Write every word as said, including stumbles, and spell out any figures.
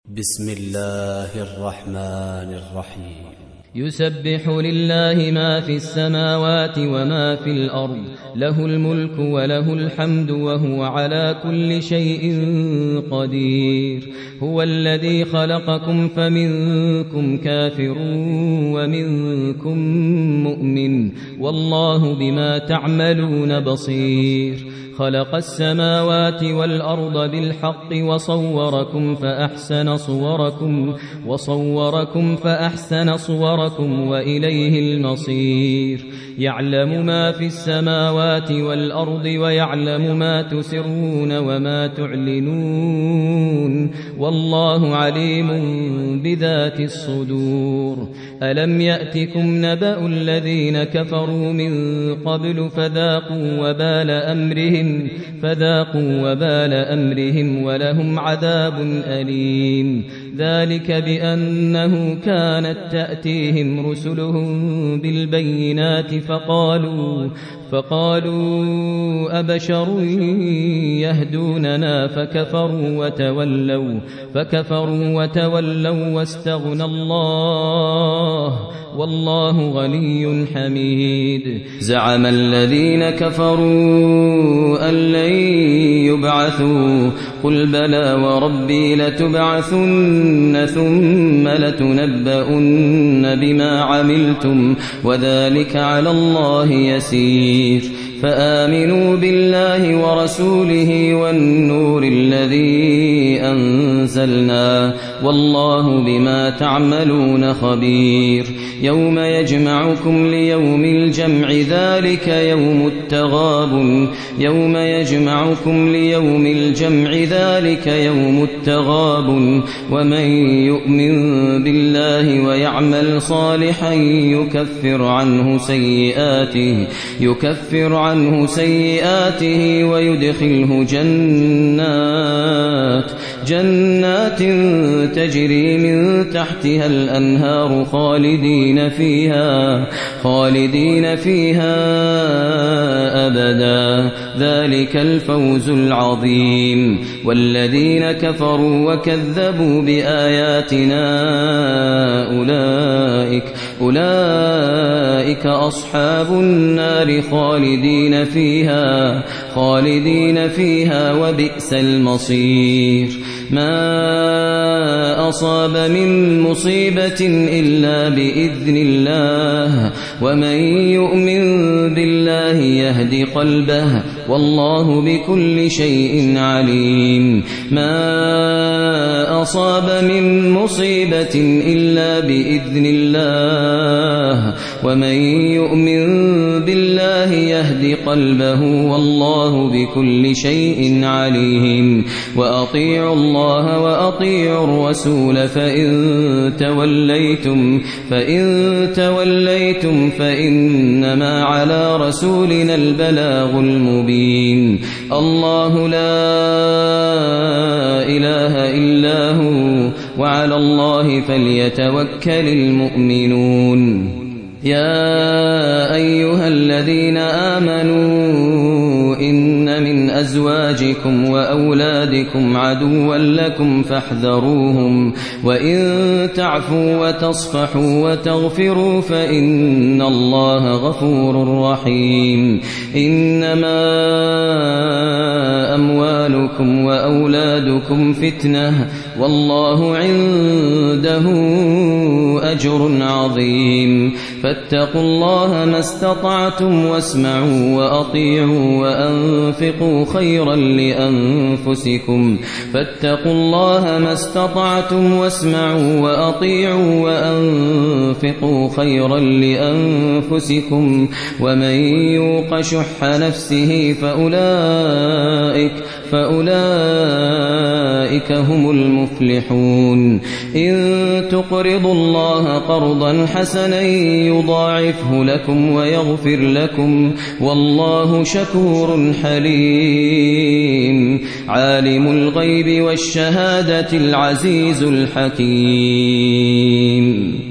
بسم الله الرحمن الرحيم يسبح لله ما في السماوات وما في الأرض، له الملك وله الحمد وهو على كل شيء قدير. هو الذي خلقكم فمنكم كافر ومنكم مؤمن، والله بما تعملون بصير. خلق السماوات والأرض بالحق وصوركم فأحسن صوركم وصوركم فأحسن صوركم وإليه المصير. يعلم ما في السماوات والأرض ويعلم ما تسرون وما تعلنون، والله عليم بذات الصدور. ألم يأتكم نبأ الذين كفروا من قبل فذاقوا وبال أمرهم فذاقوا وبال أمرهم ولهم عذاب أليم. ذلك بأنه كانت تأتيهم رسلهم بالبينات فقالوا فقالوا أبشر يهدوننا فكفروا وتولوا فكفروا وتولوا واستغنى الله والله غني حميد. زعم الذين كفروا أن لن يبعثوا قل بلى وربي لتبعثن ثم لتنبؤن بما عملتم وذلك على الله يسير. فآمنوا بالله ورسوله والنور الذي أنزلنا والله بما تعملون خبير. يوم يجمعكم ليوم الجمع ذلك يوم التغابن يوم يجمعكم ليوم الجمع ذلك يوم التغابن ومن يؤمن بالله ويعمل صالحا يكفر عنه سيئاته يكفر عنه سيئاته ويدخله جنات جنات تجري من تحتها الأنهار خالدين فيها خالدين فيها أبدا، ذلك الفوز العظيم. والذين كفروا وكذبوا بآياتنا أولئك أولئك أصحاب النار خالدين فيها خالدين فيها وبئس المصير. ما أصاب من مصيبة إلا بإذن الله ومن يؤمن بالله يهد قلبه والله بكل شيء عليم. ما أصاب من مصيبة إلا بإذن الله ومن يؤمن بالله يهد قلبه والله بكل شيء عليم. وأطيعوا الله وأطيعوا الرسول فإن توليتم فإن توليتم فإنما على رسولنا البلاغ المبين. الله لا إله إلا هو وعلى الله فليتوكل المؤمنون. يا أيها الذين آمنوا إن من أزواجكم وأولادكم عدوا لكم فاحذروهم وإن تعفوا وتصفحوا وتغفروا فإن الله غفور رحيم. إنما أموالكم وأولادكم فتنة والله عنده أجر عظيم. فاتقوا الله ما استطعتم واسمعوا وأطيعوا وأنفقوا خيرا لأنفسكم فاتقوا الله ما استطعتم واسمعوا وأطيعوا وأنفقوا خيرا لأنفسكم ومن يوق شح نفسه فأولئك فأولئك هم المفلحون. إن تقرضوا الله قرضا حسنا يضاعفه لكم ويغفر لكم والله شكور حليم. عالم الغيب والشهادة العزيز الحكيم.